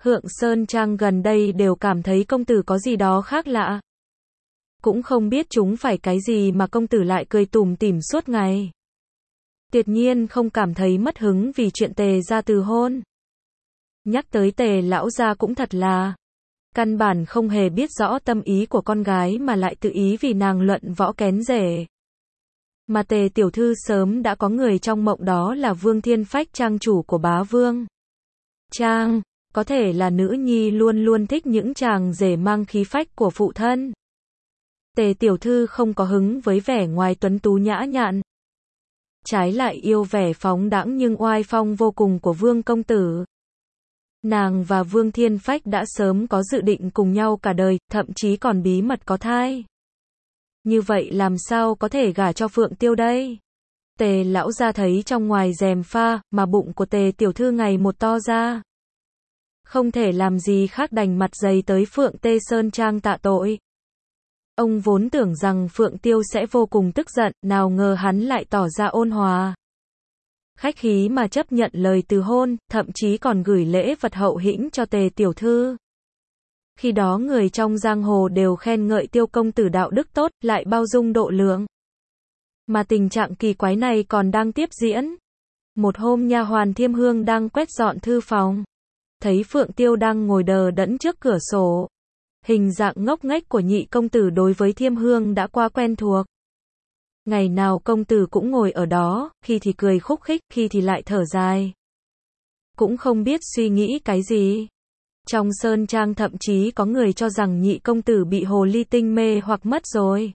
Hượng Sơn Trang gần đây đều cảm thấy công tử có gì đó khác lạ. Cũng không biết chúng phải cái gì mà công tử lại cười tủm tỉm suốt ngày. Tuyệt nhiên không cảm thấy mất hứng vì chuyện Tề gia từ hôn. Nhắc tới Tề lão gia cũng thật là căn bản không hề biết rõ tâm ý của con gái mà lại tự ý vì nàng luận võ kén rể. Mà Tề tiểu thư sớm đã có người trong mộng, đó là Vương Thiên Phách, trang chủ của Bá Vương Trang. Có thể là nữ nhi luôn luôn thích những chàng rể mang khí phách của phụ thân. Tề tiểu thư không có hứng với vẻ ngoài tuấn tú nhã nhặn. Trái lại yêu vẻ phóng đãng nhưng oai phong vô cùng của Vương công tử. Nàng và Vương Thiên Phách đã sớm có dự định cùng nhau cả đời, thậm chí còn bí mật có thai. Như vậy làm sao có thể gả cho Phượng Tiêu đây? Tề lão gia thấy trong ngoài rèm pha, mà bụng của Tề tiểu thư ngày một to ra. Không thể làm gì khác đành mặt dày tới Phượng Tê Sơn Trang tạ tội. Ông vốn tưởng rằng Phượng Tiêu sẽ vô cùng tức giận, nào ngờ hắn lại tỏ ra ôn hòa. Khách khí mà chấp nhận lời từ hôn, thậm chí còn gửi lễ vật hậu hĩnh cho Tề tiểu thư. Khi đó người trong giang hồ đều khen ngợi Tiêu công tử đạo đức tốt, lại bao dung độ lượng. Mà tình trạng kỳ quái này còn đang tiếp diễn. Một hôm nha hoàn Thiêm Hương đang quét dọn thư phòng, thấy Phượng Tiêu đang ngồi đờ đẫn trước cửa sổ. Hình dạng ngốc nghếch của nhị công tử đối với Thiêm Hương đã quá quen thuộc. Ngày nào công tử cũng ngồi ở đó, khi thì cười khúc khích, khi thì lại thở dài. Cũng không biết suy nghĩ cái gì. Trong Sơn Trang thậm chí có người cho rằng nhị công tử bị hồ ly tinh mê hoặc mất rồi.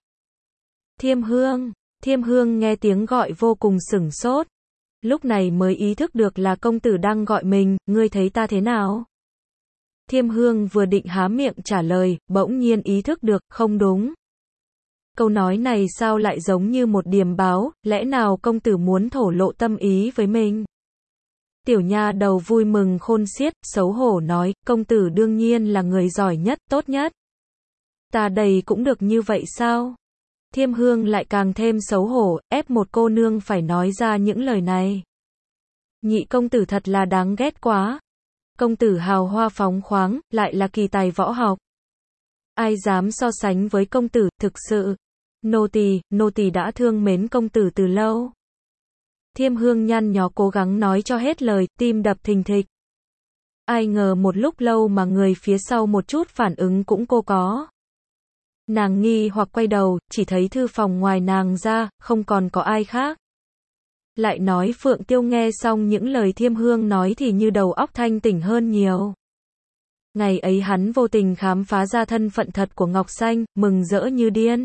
Thiêm Hương nghe tiếng gọi vô cùng sửng sốt. Lúc này mới ý thức được là công tử đang gọi mình, ngươi thấy ta thế nào? Thiêm Hương vừa định há miệng trả lời, bỗng nhiên ý thức được, không đúng. Câu nói này sao lại giống như một điềm báo, lẽ nào công tử muốn thổ lộ tâm ý với mình? Tiểu nha đầu vui mừng khôn xiết, xấu hổ nói, công tử đương nhiên là người giỏi nhất, tốt nhất. Ta đây cũng được như vậy sao? Thiêm Hương lại càng thêm xấu hổ, ép một cô nương phải nói ra những lời này. Nhị công tử thật là đáng ghét quá. Công tử hào hoa phóng khoáng, lại là kỳ tài võ học. Ai dám so sánh với công tử, thực sự. Nô tỳ đã thương mến công tử từ lâu. Thiêm Hương nhăn nhó cố gắng nói cho hết lời, tim đập thình thịch. Ai ngờ một lúc lâu mà người phía sau một chút phản ứng cũng cô có. Nàng nghi hoặc quay đầu, chỉ thấy thư phòng ngoài nàng ra, không còn có ai khác. Lại nói Phượng Tiêu nghe xong những lời Thiêm Hương nói thì như đầu óc thanh tỉnh hơn nhiều. Ngày ấy hắn vô tình khám phá ra thân phận thật của Ngọc Xanh, mừng rỡ như điên.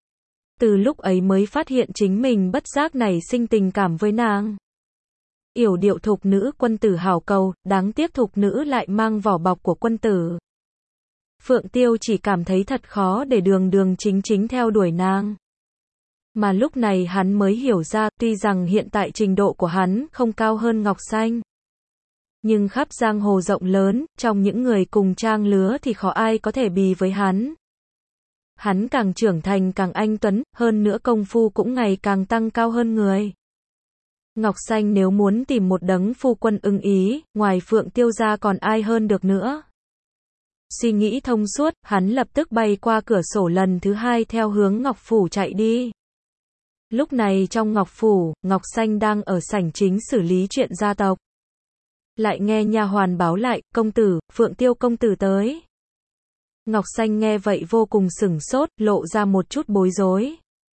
Từ lúc ấy mới phát hiện chính mình bất giác nảy sinh tình cảm với nàng. Yểu điệu thục nữ quân tử hảo cầu, đáng tiếc thục nữ lại mang vỏ bọc của quân tử. Phượng Tiêu chỉ cảm thấy thật khó để đường chính theo đuổi nàng. Mà lúc này hắn mới hiểu ra, tuy rằng hiện tại trình độ của hắn không cao hơn Ngọc Xanh. Nhưng khắp giang hồ rộng lớn, trong những người cùng trang lứa thì khó ai có thể bì với hắn. Hắn càng trưởng thành càng anh tuấn, hơn nữa công phu cũng ngày càng tăng cao hơn người. Ngọc Xanh nếu muốn tìm một đấng phu quân ưng ý, ngoài Phượng Tiêu ra còn ai hơn được nữa. Suy nghĩ thông suốt, hắn lập tức bay qua cửa sổ lần thứ hai theo hướng Ngọc Phủ chạy đi. Lúc này trong Ngọc Phủ, Ngọc Xanh đang ở sảnh chính xử lý chuyện gia tộc. Lại nghe nha hoàn báo lại, công tử, Phượng Tiêu công tử tới. Ngọc Xanh nghe vậy vô cùng sửng sốt, lộ ra một chút bối rối.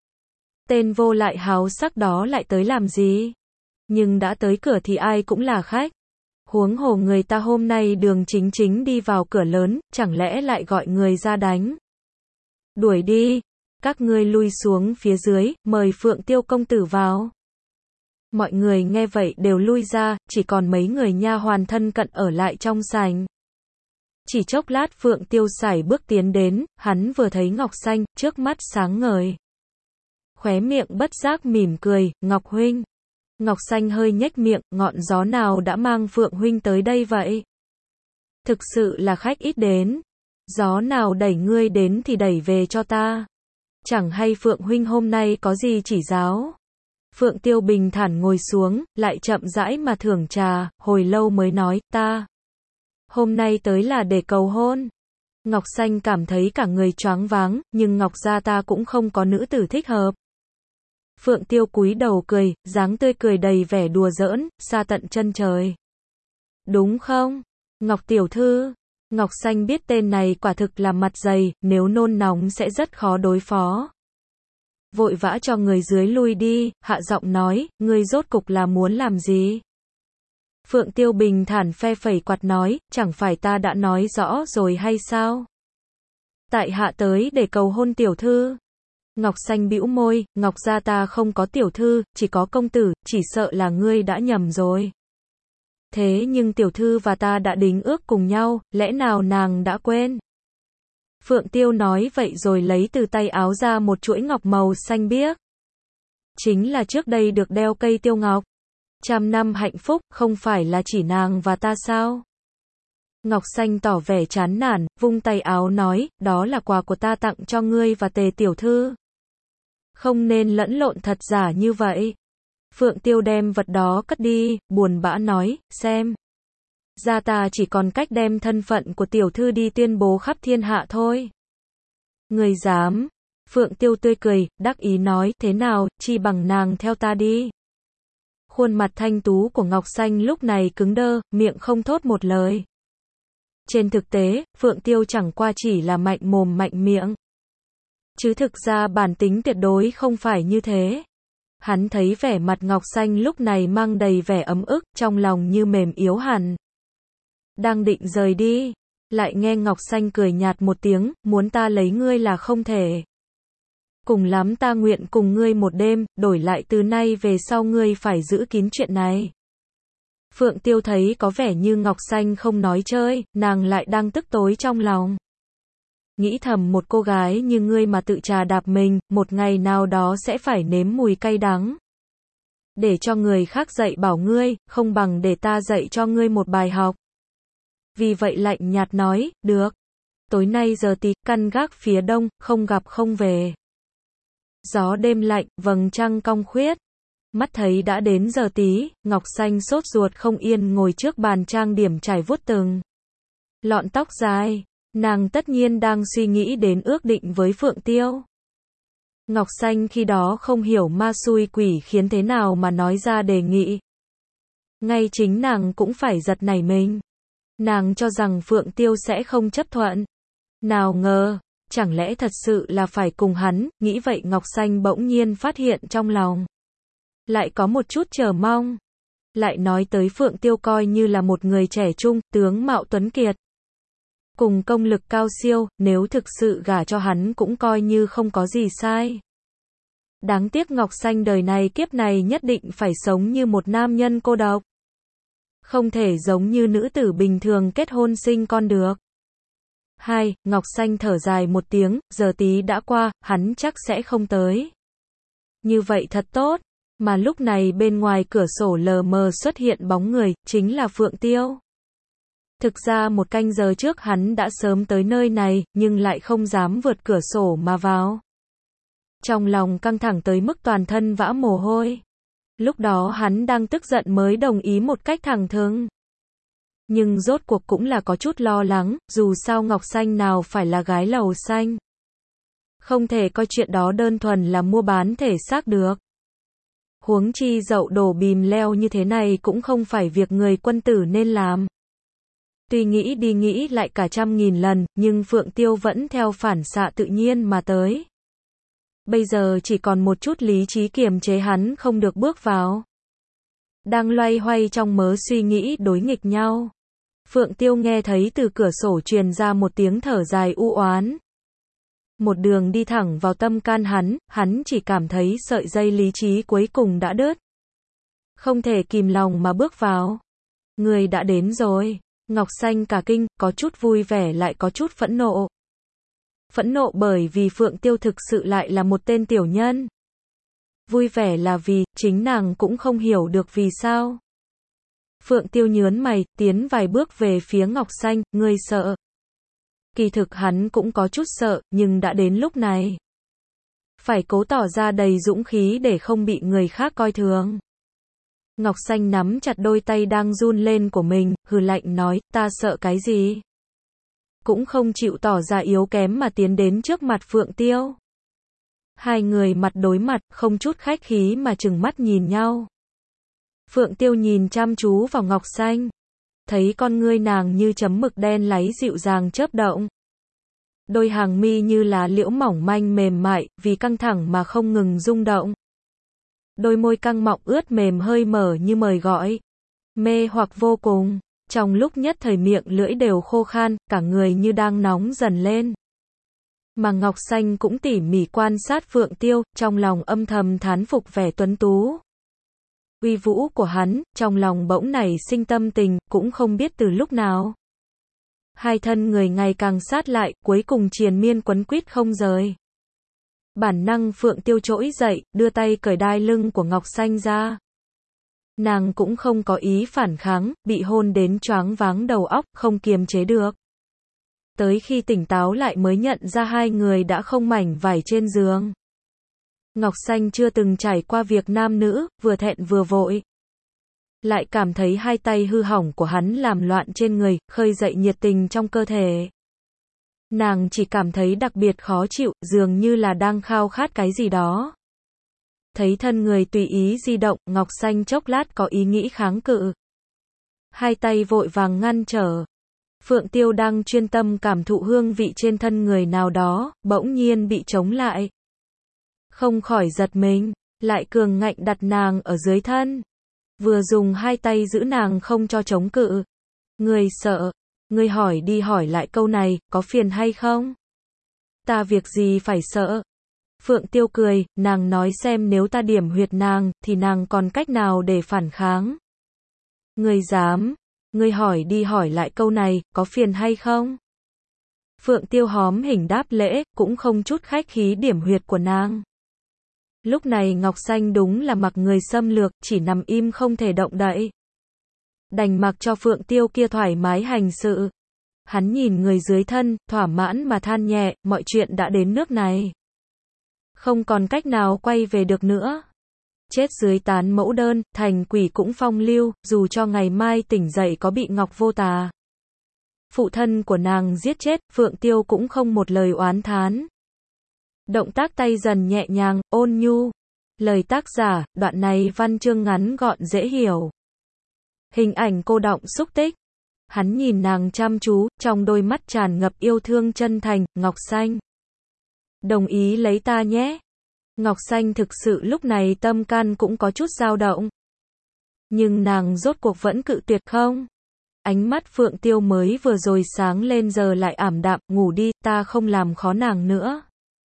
Tên vô lại háo sắc đó lại tới làm gì? Nhưng đã tới cửa thì ai cũng là khách. Huống hồ người ta hôm nay đường chính đi vào cửa lớn, chẳng lẽ lại gọi người ra đánh? Đuổi đi, các ngươi lui xuống phía dưới, mời Phượng Tiêu công tử vào. Mọi người nghe vậy đều lui ra, chỉ còn mấy người nha hoàn thân cận ở lại trong sảnh. Chỉ chốc lát Phượng Tiêu sải bước tiến đến, hắn vừa thấy Ngọc Xanh, trước mắt sáng ngời. Khóe miệng bất giác mỉm cười, Ngọc huynh. Ngọc Xanh hơi nhếch miệng, ngọn gió nào đã mang Phượng huynh tới đây vậy? Thực sự là khách ít đến. Gió nào đẩy ngươi đến thì đẩy về cho ta. Chẳng hay Phượng huynh hôm nay có gì chỉ giáo? Phượng Tiêu bình thản ngồi xuống, lại chậm rãi mà thưởng trà, hồi lâu mới nói, ta. Hôm nay tới là để cầu hôn. Ngọc Xanh cảm thấy cả người choáng váng, nhưng Ngọc gia ta cũng không có nữ tử thích hợp. Phượng Tiêu cúi đầu cười, dáng tươi cười đầy vẻ đùa giỡn, xa tận chân trời. Đúng không? Ngọc tiểu thư. Ngọc Xanh biết tên này quả thực là mặt dày, nếu nôn nóng sẽ rất khó đối phó. Vội vã cho người dưới lui đi, hạ giọng nói, ngươi rốt cục là muốn làm gì? Phượng Tiêu bình thản phe phẩy quạt nói, chẳng phải ta đã nói rõ rồi hay sao? Tại hạ tới để cầu hôn tiểu thư. Ngọc Xanh bĩu môi, Ngọc gia ta không có tiểu thư, chỉ có công tử, chỉ sợ là ngươi đã nhầm rồi. Thế nhưng tiểu thư và ta đã đính ước cùng nhau, lẽ nào nàng đã quên? Phượng Tiêu nói vậy rồi lấy từ tay áo ra một chuỗi ngọc màu xanh biếc. Chính là trước đây được đeo cây tiêu ngọc. 100 năm hạnh phúc, không phải là chỉ nàng và ta sao? Ngọc Xanh tỏ vẻ chán nản, vung tay áo nói, đó là quà của ta tặng cho ngươi và Tề tiểu thư. Không nên lẫn lộn thật giả như vậy. Phượng Tiêu đem vật đó cất đi, buồn bã nói, xem. Gia ta chỉ còn cách đem thân phận của tiểu thư đi tuyên bố khắp thiên hạ thôi. Người dám. Phượng Tiêu tươi cười, đắc ý nói, thế nào, chi bằng nàng theo ta đi. Khuôn mặt thanh tú của Ngọc Xanh lúc này cứng đơ, miệng không thốt một lời. Trên thực tế, Phượng Tiêu chẳng qua chỉ là mạnh mồm mạnh miệng. Chứ thực ra bản tính tuyệt đối không phải như thế. Hắn thấy vẻ mặt Ngọc Xanh lúc này mang đầy vẻ ấm ức, trong lòng như mềm yếu hẳn. Đang định rời đi, lại nghe Ngọc Xanh cười nhạt một tiếng, muốn ta lấy ngươi là không thể. Cùng lắm ta nguyện cùng ngươi một đêm, đổi lại từ nay về sau ngươi phải giữ kín chuyện này. Phượng Tiêu thấy có vẻ như Ngọc Xanh không nói chơi, nàng lại đang tức tối trong lòng. Nghĩ thầm một cô gái như ngươi mà tự trà đạp mình, một ngày nào đó sẽ phải nếm mùi cay đắng. Để cho người khác dạy bảo ngươi, không bằng để ta dạy cho ngươi một bài học. Vì vậy lạnh nhạt nói, được. Tối nay giờ tí, căn gác phía đông, không gặp không về. Gió đêm lạnh, vầng trăng cong khuyết. Mắt thấy đã đến giờ tí, Ngọc Xanh sốt ruột không yên ngồi trước bàn trang điểm trải vuốt từng lọn tóc dài. Nàng tất nhiên đang suy nghĩ đến ước định với Phượng Tiêu. Ngọc Xanh khi đó không hiểu ma xui quỷ khiến thế nào mà nói ra đề nghị. Ngay chính nàng cũng phải giật nảy mình. Nàng cho rằng Phượng Tiêu sẽ không chấp thuận. Nào ngờ, chẳng lẽ thật sự là phải cùng hắn, nghĩ vậy Ngọc Xanh bỗng nhiên phát hiện trong lòng. Lại có một chút chờ mong. Lại nói tới Phượng Tiêu coi như là một người trẻ trung, tướng mạo tuấn kiệt. Cùng công lực cao siêu, nếu thực sự gả cho hắn cũng coi như không có gì sai. Đáng tiếc Ngọc Xanh đời này kiếp này nhất định phải sống như một nam nhân cô độc. Không thể giống như nữ tử bình thường kết hôn sinh con được. Ngọc Xanh thở dài một tiếng, giờ tí đã qua, hắn chắc sẽ không tới. Như vậy thật tốt, mà lúc này bên ngoài cửa sổ lờ mờ xuất hiện bóng người, chính là Phượng Tiêu. Thực ra một canh giờ trước hắn đã sớm tới nơi này, nhưng lại không dám vượt cửa sổ mà vào. Trong lòng căng thẳng tới mức toàn thân vã mồ hôi. Lúc đó hắn đang tức giận mới đồng ý một cách thẳng thừng. Nhưng rốt cuộc cũng là có chút lo lắng, dù sao Ngọc Xanh nào phải là gái lầu xanh. Không thể coi chuyện đó đơn thuần là mua bán thể xác được. Huống chi dậu đổ bìm leo như thế này cũng không phải việc người quân tử nên làm. Tuy nghĩ đi nghĩ lại cả 100.000 lần, nhưng Phượng Tiêu vẫn theo phản xạ tự nhiên mà tới. Bây giờ chỉ còn một chút lý trí kiềm chế hắn không được bước vào. Đang loay hoay trong mớ suy nghĩ đối nghịch nhau. Phượng Tiêu nghe thấy từ cửa sổ truyền ra một tiếng thở dài u oán. Một đường đi thẳng vào tâm can hắn chỉ cảm thấy sợi dây lý trí cuối cùng đã đứt. Không thể kìm lòng mà bước vào. Người đã đến rồi. Ngọc Xanh cả kinh, có chút vui vẻ lại có chút phẫn nộ. Phẫn nộ bởi vì Phượng Tiêu thực sự lại là một tên tiểu nhân. Vui vẻ là vì, chính nàng cũng không hiểu được vì sao. Phượng Tiêu nhớn mày, tiến vài bước về phía Ngọc Xanh, ngươi sợ. Kỳ thực hắn cũng có chút sợ, nhưng đã đến lúc này. Phải cố tỏ ra đầy dũng khí để không bị người khác coi thường. Ngọc Xanh nắm chặt đôi tay đang run lên của mình, hừ lạnh nói, ta sợ cái gì? Cũng không chịu tỏ ra yếu kém mà tiến đến trước mặt Phượng Tiêu. Hai người mặt đối mặt, không chút khách khí mà trừng mắt nhìn nhau. Phượng Tiêu nhìn chăm chú vào Ngọc Xanh. Thấy con ngươi nàng như chấm mực đen láy dịu dàng chớp động. Đôi hàng mi như lá liễu mỏng manh mềm mại, vì căng thẳng mà không ngừng rung động. Đôi môi căng mọng ướt mềm hơi mở như mời gọi. Mê hoặc vô cùng. Trong lúc nhất thời miệng lưỡi đều khô khan, cả người như đang nóng dần lên. Mà Ngọc Xanh cũng tỉ mỉ quan sát Phượng Tiêu, trong lòng âm thầm thán phục vẻ tuấn tú. Uy vũ của hắn, trong lòng bỗng nảy sinh tâm tình, cũng không biết từ lúc nào. Hai thân người ngày càng sát lại, cuối cùng triền miên quấn quýt không rời. Bản năng Phượng Tiêu trỗi dậy, đưa tay cởi đai lưng của Ngọc Xanh ra. Nàng cũng không có ý phản kháng, bị hôn đến choáng váng đầu óc, không kiềm chế được. Tới khi tỉnh táo lại mới nhận ra hai người đã không mảnh vải trên giường. Ngọc Xanh chưa từng trải qua việc nam nữ, vừa thẹn vừa vội. Lại cảm thấy hai tay hư hỏng của hắn làm loạn trên người, khơi dậy nhiệt tình trong cơ thể. Nàng chỉ cảm thấy đặc biệt khó chịu, dường như là đang khao khát cái gì đó. Thấy thân người tùy ý di động, Ngọc Xanh chốc lát có ý nghĩ kháng cự. Hai tay vội vàng ngăn trở. Phượng Tiêu đang chuyên tâm cảm thụ hương vị trên thân người nào đó, bỗng nhiên bị chống lại. Không khỏi giật mình, lại cường ngạnh đặt nàng ở dưới thân. Vừa dùng hai tay giữ nàng không cho chống cự. Ngươi sợ, ngươi hỏi đi hỏi lại câu này, có phiền hay không? Ta việc gì phải sợ? Phượng Tiêu cười, nàng nói xem nếu ta điểm huyệt nàng, thì nàng còn cách nào để phản kháng? Ngươi dám, ngươi hỏi đi hỏi lại câu này, có phiền hay không? Phượng Tiêu hóm hình đáp lễ, cũng không chút khách khí điểm huyệt của nàng. Lúc này Ngọc Xanh đúng là mặc người xâm lược, chỉ nằm im không thể động đậy. Đành mặc cho Phượng Tiêu kia thoải mái hành sự. Hắn nhìn người dưới thân, thỏa mãn mà than nhẹ, mọi chuyện đã đến nước này. Không còn cách nào quay về được nữa. Chết dưới tán mẫu đơn, thành quỷ cũng phong lưu, dù cho ngày mai tỉnh dậy có bị Ngọc Vô Tà, phụ thân của nàng giết chết, Phượng Tiêu cũng không một lời oán thán. Động tác tay dần nhẹ nhàng, ôn nhu. Lời tác giả, đoạn này văn chương ngắn gọn dễ hiểu. Hình ảnh cô đọng xúc tích. Hắn nhìn nàng chăm chú, trong đôi mắt tràn ngập yêu thương chân thành, Ngọc Xanh. Đồng ý lấy ta nhé. Ngọc Xanh thực sự lúc này tâm can cũng có chút dao động. Nhưng nàng rốt cuộc vẫn cự tuyệt không? Ánh mắt Phượng Tiêu mới vừa rồi sáng lên giờ lại ảm đạm, ngủ đi, ta không làm khó nàng nữa.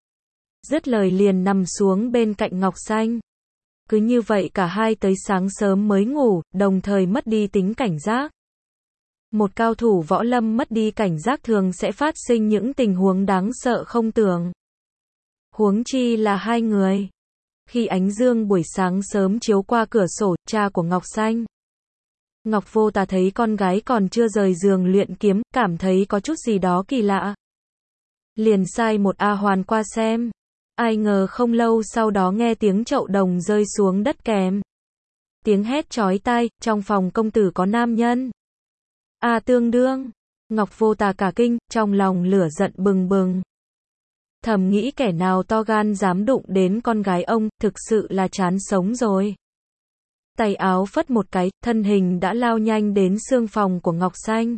Dứt lời liền nằm xuống bên cạnh Ngọc Xanh. Cứ như vậy cả hai tới sáng sớm mới ngủ, đồng thời mất đi tính cảnh giác. Một cao thủ võ lâm mất đi cảnh giác thường sẽ phát sinh những tình huống đáng sợ không tưởng. Huống chi là hai người. Khi ánh dương buổi sáng sớm chiếu qua cửa sổ, cha của Ngọc Xanh, Ngọc Vô Tà thấy con gái còn chưa rời giường luyện kiếm, cảm thấy có chút gì đó kỳ lạ. Liền sai một A Hoàn qua xem. Ai ngờ không lâu sau đó nghe tiếng chậu đồng rơi xuống đất kèm tiếng hét chói tai, trong phòng công tử có nam nhân. Tương đương. Ngọc Vô Tà cả kinh, trong lòng lửa giận bừng bừng. Thầm nghĩ kẻ nào to gan dám đụng đến con gái ông, thực sự là chán sống rồi. Tay áo phất một cái, thân hình đã lao nhanh đến xương phòng của Ngọc Xanh.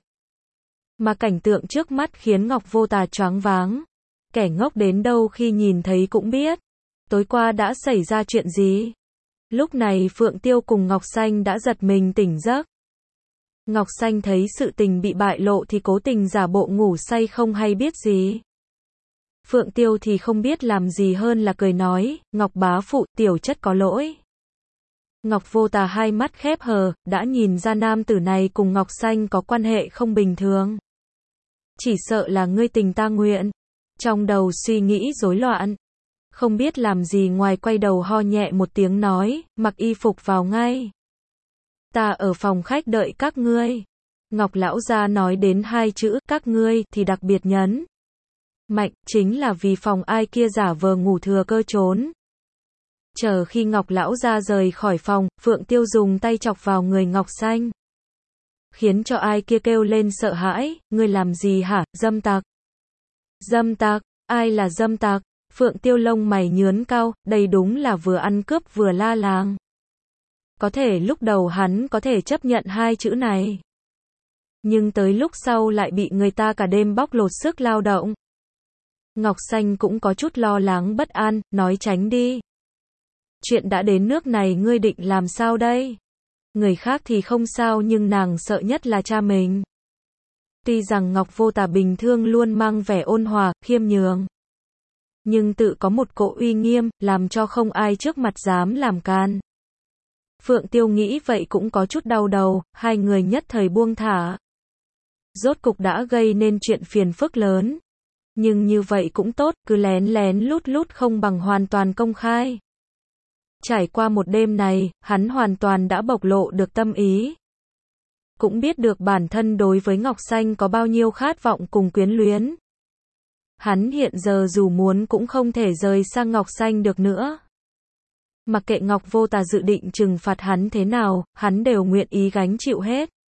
Mà cảnh tượng trước mắt khiến Ngọc Vô Tà choáng váng. Kẻ ngốc đến đâu khi nhìn thấy cũng biết. Tối qua đã xảy ra chuyện gì? Lúc này Phượng Tiêu cùng Ngọc Xanh đã giật mình tỉnh giấc. Ngọc Xanh thấy sự tình bị bại lộ thì cố tình giả bộ ngủ say không hay biết gì. Phượng Tiêu thì không biết làm gì hơn là cười nói, Ngọc bá phụ, tiểu chất có lỗi. Ngọc Vô Tà hai mắt khép hờ, đã nhìn ra nam tử này cùng Ngọc Xanh có quan hệ không bình thường. Chỉ sợ là ngươi tình ta nguyện. Trong đầu suy nghĩ rối loạn. Không biết làm gì ngoài quay đầu ho nhẹ một tiếng nói, mặc y phục vào ngay. Ta ở phòng khách đợi các ngươi. Ngọc lão gia nói đến hai chữ, các ngươi, thì đặc biệt nhấn mạnh, chính là vì phòng ai kia giả vờ ngủ thừa cơ trốn. Chờ khi Ngọc lão ra rời khỏi phòng, Phượng Tiêu dùng tay chọc vào người Ngọc Xanh. Khiến cho ai kia kêu lên sợ hãi, ngươi làm gì hả, dâm tặc? Dâm tặc, ai là dâm tặc? Phượng Tiêu lông mày nhướn cao, đây đúng là vừa ăn cướp vừa la làng. Có thể lúc đầu hắn có thể chấp nhận hai chữ này. Nhưng tới lúc sau lại bị người ta cả đêm bóc lột sức lao động. Ngọc Xanh cũng có chút lo lắng bất an, nói tránh đi. Chuyện đã đến nước này ngươi định làm sao đây? Người khác thì không sao nhưng nàng sợ nhất là cha mình. Tuy rằng Ngọc Vô Tà bình thường luôn mang vẻ ôn hòa, khiêm nhường. Nhưng tự có một cỗ uy nghiêm, làm cho không ai trước mặt dám làm can. Phượng Tiêu nghĩ vậy cũng có chút đau đầu, hai người nhất thời buông thả. Rốt cục đã gây nên chuyện phiền phức lớn. Nhưng như vậy cũng tốt, cứ lén lén lút lút không bằng hoàn toàn công khai. Trải qua một đêm này, hắn hoàn toàn đã bộc lộ được tâm ý. Cũng biết được bản thân đối với Ngọc Xanh có bao nhiêu khát vọng cùng quyến luyến. Hắn hiện giờ dù muốn cũng không thể rời sang Ngọc Xanh được nữa. Mặc kệ Ngọc Vô Tà dự định trừng phạt hắn thế nào, hắn đều nguyện ý gánh chịu hết.